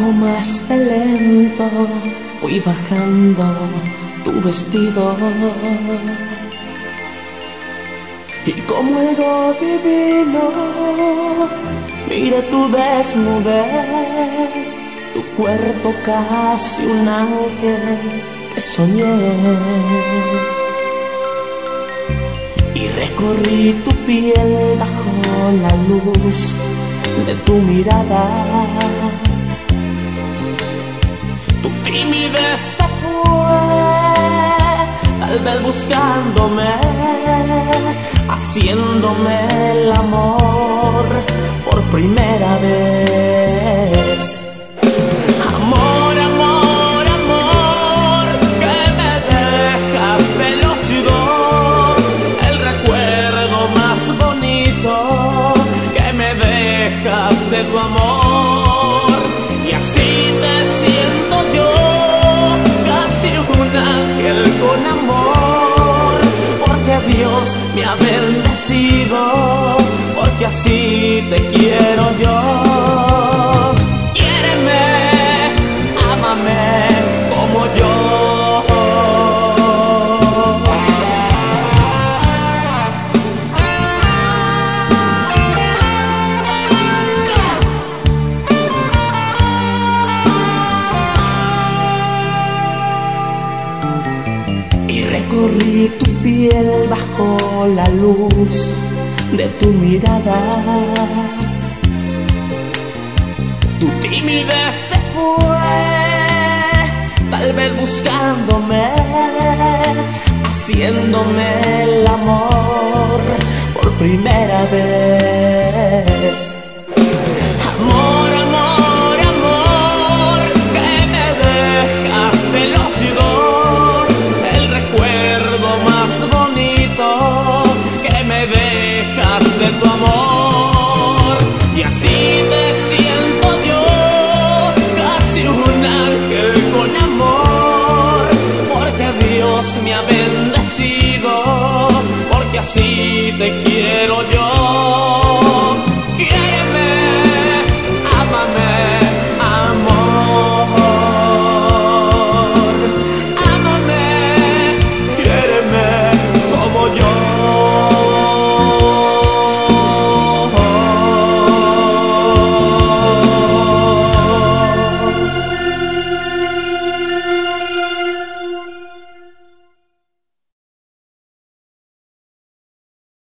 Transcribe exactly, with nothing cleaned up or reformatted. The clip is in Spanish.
poco más de lento fui bajando tu vestido, y como algo divino miré tu desnudez, tu cuerpo casi un ángel que soñé, y recorrí tu piel bajo la luz de tu mirada. Tu timidez se fue, tal vez buscándome, haciéndome el amor por primera vez. Amor, amor, amor, que me dejas veloz y dos, el recuerdo más bonito que me dejas de tu amor. Y así te siento yo, casi un ángel con amor, porque Dios me ha bendecido, porque así te quiero yo. Quiéreme, ámame como yo. Recorrí tu piel bajo la luz de tu mirada. Tu timidez se fue, tal vez buscándome, haciéndome el amor por primera vez. Amor, amor, amor, que me dejas veloz y dos, el recuerdo más bonito que me dejas de tu amor. Y así te siento yo, casi un ángel con amor, porque Dios me ha bendecido, porque así te quiero yo.